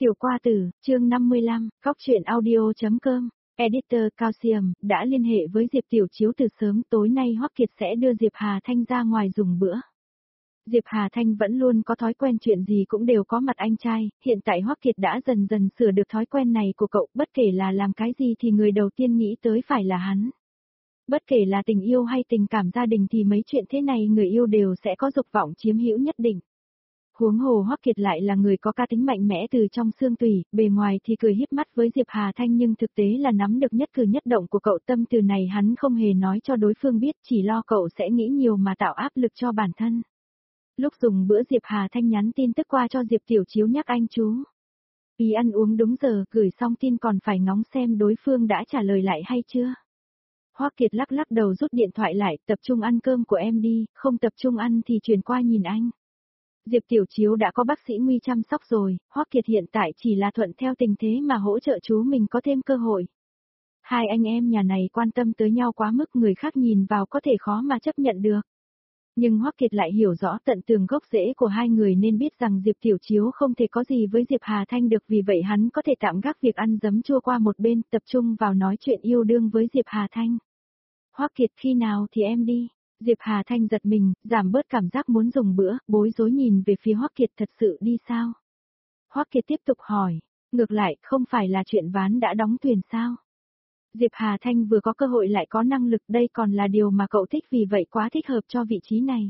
Tiểu Qua Tử, chương 55, Góc truyện audio.com, Editor Calcium, đã liên hệ với Diệp Tiểu Chiếu từ sớm. Tối nay Hoắc Kiệt sẽ đưa Diệp Hà Thanh ra ngoài dùng bữa. Diệp Hà Thanh vẫn luôn có thói quen chuyện gì cũng đều có mặt anh trai, hiện tại Hoắc Kiệt đã dần dần sửa được thói quen này của cậu, bất kể là làm cái gì thì người đầu tiên nghĩ tới phải là hắn. Bất kể là tình yêu hay tình cảm gia đình thì mấy chuyện thế này người yêu đều sẽ có dục vọng chiếm hữu nhất định. Huống hồ Hoắc Kiệt lại là người có cá tính mạnh mẽ từ trong xương tủy, bề ngoài thì cười híp mắt với Diệp Hà Thanh nhưng thực tế là nắm được nhất cử nhất động của cậu. Tâm tư này hắn không hề nói cho đối phương biết, chỉ lo cậu sẽ nghĩ nhiều mà tạo áp lực cho bản thân. Lúc dùng bữa Diệp Hà Thanh nhắn tin tức qua cho Diệp Tiểu Chiếu nhắc anh chú ý ăn uống đúng giờ, gửi xong tin còn phải ngóng xem đối phương đã trả lời lại hay chưa. Hoắc Kiệt lắc lắc đầu rút điện thoại lại, tập trung ăn cơm của em đi, không tập trung ăn thì chuyển qua nhìn anh. Diệp Tiểu Chiếu đã có bác sĩ Nguy chăm sóc rồi, Hoắc Kiệt hiện tại chỉ là thuận theo tình thế mà hỗ trợ chú mình có thêm cơ hội. Hai anh em nhà này quan tâm tới nhau quá mức, người khác nhìn vào có thể khó mà chấp nhận được. Nhưng Hoắc Kiệt lại hiểu rõ tận tường gốc rễ của hai người nên biết rằng Diệp Tiểu Chiếu không thể có gì với Diệp Hà Thanh được, vì vậy hắn có thể tạm gác việc ăn giấm chua qua một bên, tập trung vào nói chuyện yêu đương với Diệp Hà Thanh. Hoắc Kiệt, khi nào thì em đi? Diệp Hà Thanh giật mình, giảm bớt cảm giác muốn dùng bữa, bối rối nhìn về phía Hoắc Kiệt, thật sự đi sao? Hoắc Kiệt tiếp tục hỏi, ngược lại, không phải là chuyện ván đã đóng thuyền sao? Diệp Hà Thanh vừa có cơ hội lại có năng lực, đây còn là điều mà cậu thích, vì vậy quá thích hợp cho vị trí này.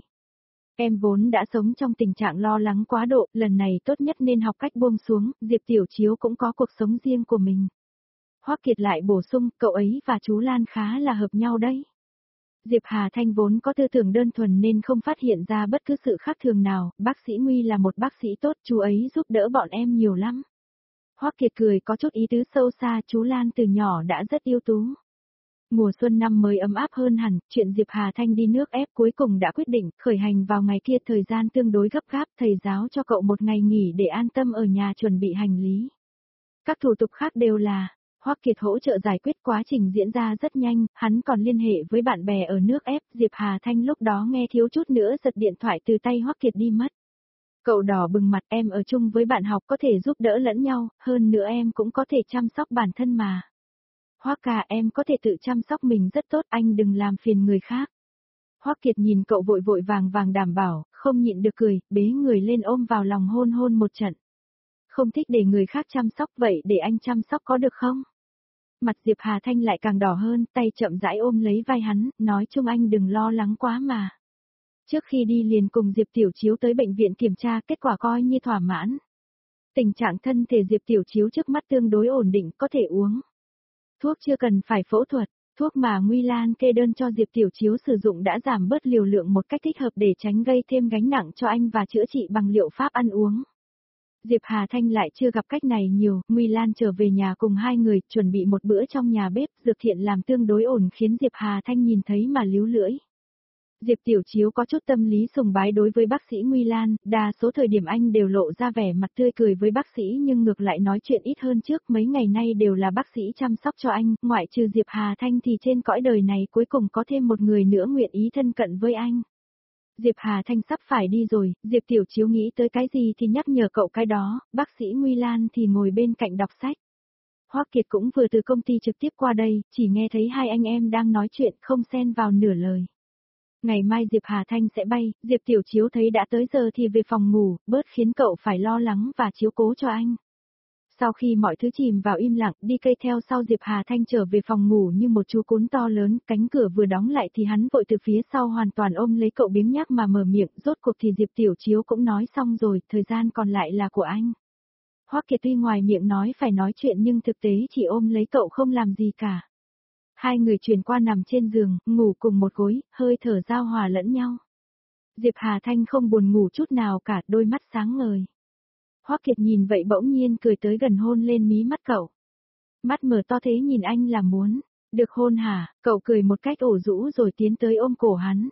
Em vốn đã sống trong tình trạng lo lắng quá độ, lần này tốt nhất nên học cách buông xuống, Diệp Tiểu Chiếu cũng có cuộc sống riêng của mình. Hoắc Kiệt lại bổ sung, cậu ấy và chú Lan khá là hợp nhau đấy. Diệp Hà Thanh vốn có tư tưởng đơn thuần nên không phát hiện ra bất cứ sự khác thường nào, bác sĩ Nguy là một bác sĩ tốt, chú ấy giúp đỡ bọn em nhiều lắm. Hoắc Kiệt cười có chút ý tứ sâu xa, chú Lan từ nhỏ đã rất ưu tú. Mùa xuân năm mới ấm áp hơn hẳn, chuyện Diệp Hà Thanh đi nước ép cuối cùng đã quyết định, khởi hành vào ngày kia, thời gian tương đối gấp gáp, thầy giáo cho cậu một ngày nghỉ để an tâm ở nhà chuẩn bị hành lý. Các thủ tục khác đều là Hoắc Kiệt hỗ trợ giải quyết, quá trình diễn ra rất nhanh, hắn còn liên hệ với bạn bè ở nước ép. Diệp Hà Thanh lúc đó nghe thiếu chút nữa giật điện thoại từ tay Hoắc Kiệt đi mất. Cậu đỏ bừng mặt, em ở chung với bạn học có thể giúp đỡ lẫn nhau, hơn nữa em cũng có thể chăm sóc bản thân mà. Hoắc ca, em có thể tự chăm sóc mình rất tốt, anh đừng làm phiền người khác. Hoắc Kiệt nhìn cậu vội vội vàng vàng đảm bảo, không nhịn được cười, bế người lên ôm vào lòng hôn hôn một trận. Không thích để người khác chăm sóc, vậy để anh chăm sóc có được không? Mặt Diệp Hà Thanh lại càng đỏ hơn, tay chậm rãi ôm lấy vai hắn, nói chung anh đừng lo lắng quá mà. Trước khi đi liền cùng Diệp Tiểu Chiếu tới bệnh viện kiểm tra, kết quả coi như thỏa mãn. Tình trạng thân thể Diệp Tiểu Chiếu trước mắt tương đối ổn định, có thể uống. Thuốc chưa cần phải phẫu thuật, thuốc mà Nguy Lan kê đơn cho Diệp Tiểu Chiếu sử dụng đã giảm bớt liều lượng một cách thích hợp để tránh gây thêm gánh nặng cho anh và chữa trị bằng liệu pháp ăn uống. Diệp Hà Thanh lại chưa gặp cách này nhiều, Nguy Lan trở về nhà cùng hai người, chuẩn bị một bữa trong nhà bếp, Dược Thiện làm tương đối ổn khiến Diệp Hà Thanh nhìn thấy mà líu lưỡi. Diệp Tiểu Chiếu có chút tâm lý sùng bái đối với bác sĩ Nguy Lan, đa số thời điểm anh đều lộ ra vẻ mặt tươi cười với bác sĩ nhưng ngược lại nói chuyện ít hơn trước, mấy ngày nay đều là bác sĩ chăm sóc cho anh, ngoại trừ Diệp Hà Thanh thì trên cõi đời này cuối cùng có thêm một người nữa nguyện ý thân cận với anh. Diệp Hà Thanh sắp phải đi rồi, Diệp Tiểu Chiếu nghĩ tới cái gì thì nhắc nhở cậu cái đó, bác sĩ Nguy Lan thì ngồi bên cạnh đọc sách. Hoắc Kiệt cũng vừa từ công ty trực tiếp qua đây, chỉ nghe thấy hai anh em đang nói chuyện không xen vào nửa lời. Ngày mai Diệp Hà Thanh sẽ bay, Diệp Tiểu Chiếu thấy đã tới giờ thì về phòng ngủ, bớt khiến cậu phải lo lắng và chiếu cố cho anh. Sau khi mọi thứ chìm vào im lặng, đi cây theo sau Diệp Hà Thanh trở về phòng ngủ như một chú cún to lớn, cánh cửa vừa đóng lại thì hắn vội từ phía sau hoàn toàn ôm lấy cậu biếng nhác mà mở miệng, rốt cuộc thì Diệp Tiểu Chiếu cũng nói xong rồi, thời gian còn lại là của anh. Hoắc Kiệt tuy ngoài miệng nói phải nói chuyện nhưng thực tế chỉ ôm lấy cậu không làm gì cả. Hai người chuyển qua nằm trên giường, ngủ cùng một gối, hơi thở giao hòa lẫn nhau. Diệp Hà Thanh không buồn ngủ chút nào cả, đôi mắt sáng ngời. Hoắc Kiệt nhìn vậy bỗng nhiên cười tới gần hôn lên mí mắt cậu. Mắt mở to thế nhìn anh là muốn được hôn hả? Cậu cười một cách ủ rũ rồi tiến tới ôm cổ hắn.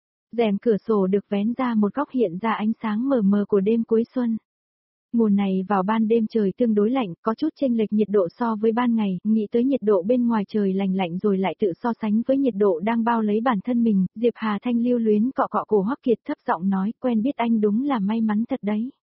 Rèm cửa sổ được vén ra, một góc hiện ra ánh sáng mờ mờ của đêm cuối xuân. Mùa này vào ban đêm trời tương đối lạnh, có chút chênh lệch nhiệt độ so với ban ngày, nghĩ tới nhiệt độ bên ngoài trời lạnh lạnh rồi lại tự so sánh với nhiệt độ đang bao lấy bản thân mình, Diệp Hà Thanh lưu luyến cọ cọ cổ Hoắc Kiệt thấp giọng nói, quen biết anh đúng là may mắn thật đấy.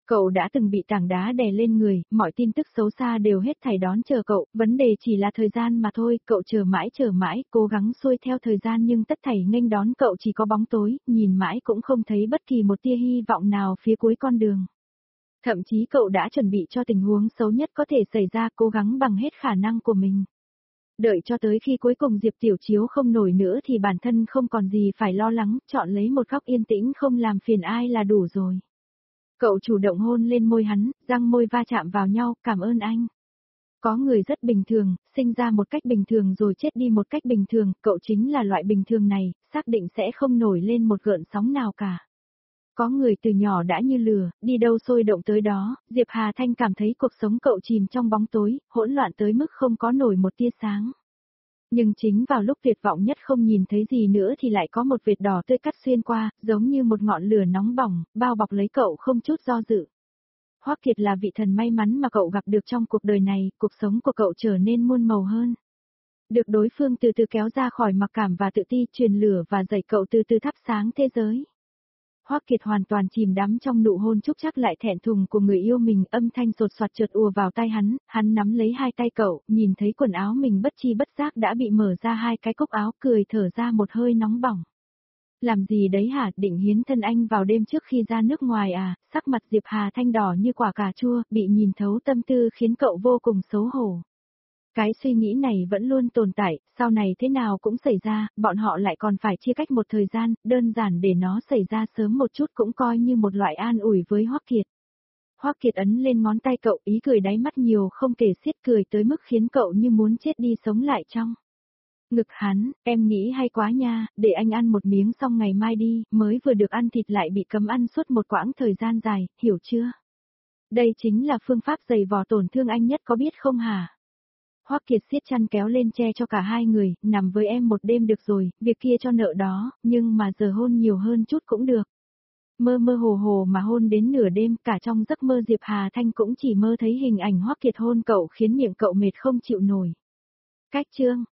Cậu đã từng bị tảng đá đè lên người, mọi tin tức xấu xa đều hết thảy đón chờ cậu, vấn đề chỉ là thời gian mà thôi, cậu chờ mãi, cố gắng xuôi theo thời gian nhưng tất thảy nghênh đón cậu chỉ có bóng tối, nhìn mãi cũng không thấy bất kỳ một tia hy vọng nào phía cuối con đường. Thậm chí cậu đã chuẩn bị cho tình huống xấu nhất có thể xảy ra, cố gắng bằng hết khả năng của mình. Đợi cho tới khi cuối cùng Diệp Tiểu Chiếu không nổi nữa thì bản thân không còn gì phải lo lắng, chọn lấy một góc yên tĩnh không làm phiền ai là đủ rồi. Cậu chủ động hôn lên môi hắn, răng môi va chạm vào nhau, cảm ơn anh. Có người rất bình thường, sinh ra một cách bình thường rồi chết đi một cách bình thường, cậu chính là loại bình thường này, xác định sẽ không nổi lên một gợn sóng nào cả. Có người từ nhỏ đã như lửa, đi đâu sôi động tới đó, Diệp Hà Thanh cảm thấy cuộc sống cậu chìm trong bóng tối, hỗn loạn tới mức không có nổi một tia sáng. Nhưng chính vào lúc tuyệt vọng nhất không nhìn thấy gì nữa thì lại có một vệt đỏ tươi cắt xuyên qua, giống như một ngọn lửa nóng bỏng, bao bọc lấy cậu không chút do dự. Hoắc Kiệt là vị thần may mắn mà cậu gặp được trong cuộc đời này, cuộc sống của cậu trở nên muôn màu hơn. Được đối phương từ từ kéo ra khỏi mặc cảm và tự ti, truyền lửa và dạy cậu từ từ thắp sáng thế giới. Hoắc Kiệt hoàn toàn chìm đắm trong nụ hôn chúc chắc lại thẹn thùng của người yêu mình, âm thanh sột soạt chợt ùa vào tai hắn nắm lấy hai tay cậu, nhìn thấy quần áo mình bất chi bất giác đã bị mở ra hai cái cúc áo, cười thở ra một hơi nóng bỏng. Làm gì đấy hả, định hiến thân anh vào đêm trước khi ra nước ngoài à, sắc mặt Diệp Hà Thanh đỏ như quả cà chua, bị nhìn thấu tâm tư khiến cậu vô cùng xấu hổ. Cái suy nghĩ này vẫn luôn tồn tại, sau này thế nào cũng xảy ra, bọn họ lại còn phải chia cách một thời gian, đơn giản để nó xảy ra sớm một chút cũng coi như một loại an ủi với Hoắc Kiệt. Hoắc Kiệt ấn lên ngón tay cậu, ý cười đáy mắt nhiều không kể xiết, cười tới mức khiến cậu như muốn chết đi sống lại trong ngực hắn. Em nghĩ hay quá nha, để anh ăn một miếng xong ngày mai đi, mới vừa được ăn thịt lại bị cấm ăn suốt một quãng thời gian dài, hiểu chưa? Đây chính là phương pháp giày vò tổn thương anh nhất có biết không hả? Hoắc Kiệt siết chăn kéo lên che cho cả hai người, nằm với em một đêm được rồi, việc kia cho nợ đó, nhưng mà giờ hôn nhiều hơn chút cũng được. Mơ mơ hồ hồ mà hôn đến nửa đêm, cả trong giấc mơ Diệp Hà Thanh cũng chỉ mơ thấy hình ảnh Hoắc Kiệt hôn cậu khiến miệng cậu mệt không chịu nổi. Cách chương